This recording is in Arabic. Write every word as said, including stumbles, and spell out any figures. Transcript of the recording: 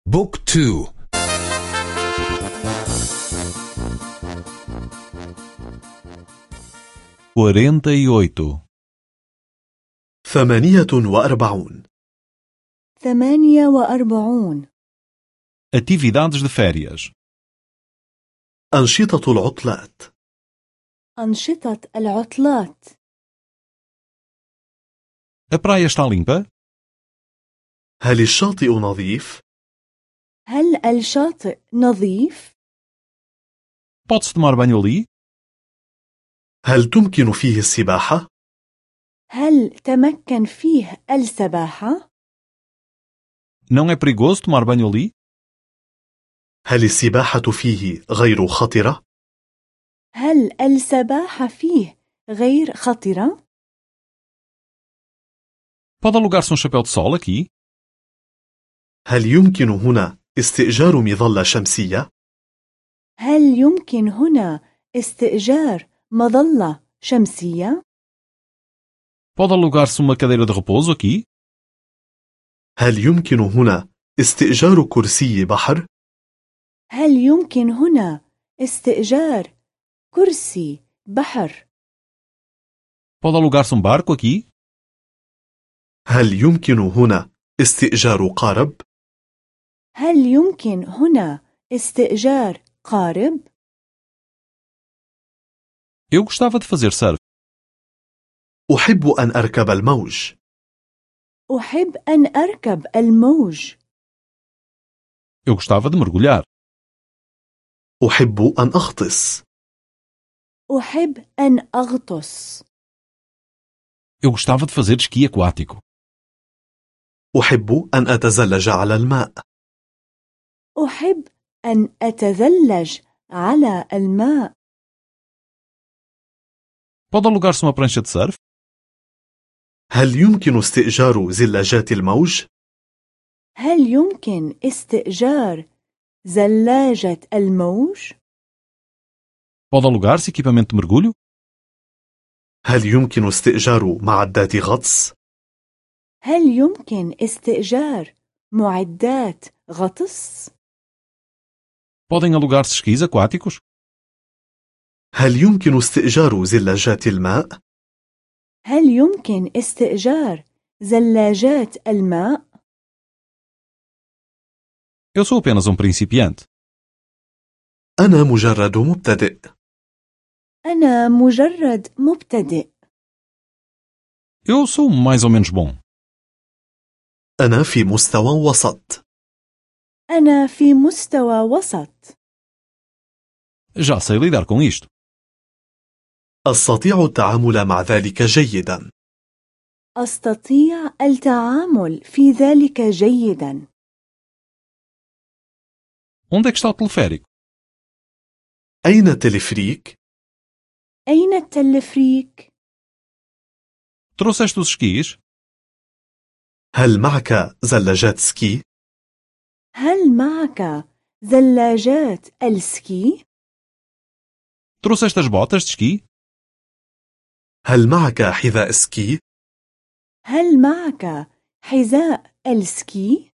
بوك تو. quarenta e oito. ثمانية وأربعون. ثمانية وأربعون. Atividades de férias. أنشطة العطلات. أنشطة العطلات. A praia está limpa? هل الشاطئ نظيف؟ هل الشاطئ نظيف؟ Pode-se tomar banho ali? هل تمكن فيه السباحة؟ هل تمكن فيه السباحة؟ Não é perigoso tomar banho ali? هل السباحة فيه غير خطرة؟ هل السباحة فيه غير خطرة؟ Pode alugar-se um chapéu de sol aqui? هل يمكن هنا استئجار مظلة شمسية؟ هل يمكن هنا استئجار مظلة شمسية؟ Pode alugar-se uma cadeira de repouso aqui? هل يمكن هنا استئجار كرسي بحر؟ هل يمكن هنا استئجار كرسي بحر؟ Pode alugar-se um barco aqui? هل يمكن هنا استئجار قارب؟ هل يمكن هنا استئجار قارب؟ Eu gostava de fazer surf. أحب أن أركب الموج. أحب أن أركب الموج. Eu gostava de mergulhar. أحب أن أغطس. أحب أن أغطس. Eu gostava de fazer esqui aquático. أحب أن أتزلج على الماء. أحب أن أتزلج على الماء. Pode alugar-se uma prancha de surf? هل يمكن استئجار زلاجات الموج؟ هل يمكن استئجار زلاجة الموج؟ Pode alugar-se equipamento de mergulho? هل يمكن استئجار معدات غطس؟ هل يمكن استئجار معدات غطس؟ Podem alugar-se esquis aquáticos? هل يمكن استئجار زلاجات الماء؟ هل يمكن استئجار زلاجات الماء؟ Eu sou apenas um principiante. أنا مجرد مبتدئ. أنا مجرد مبتدئ. Eu sou mais ou menos bom. أنا في مستوى وسط. أنا في مستوى وسط. Já sei lidar com isto. أستطيع التعامل مع ذلك جيدا. أستطيع التعامل في ذلك جيدا. Onde é que está o teleférico? أين التلفريك؟ أين التلفريك؟ Trouxeste os esquis? هل معك زلاجات سكي؟ هل معك زلاجات السكي؟ Trouxeste as botas de esqui? هل معك حذاء سكي؟ هل معك حذاء السكي؟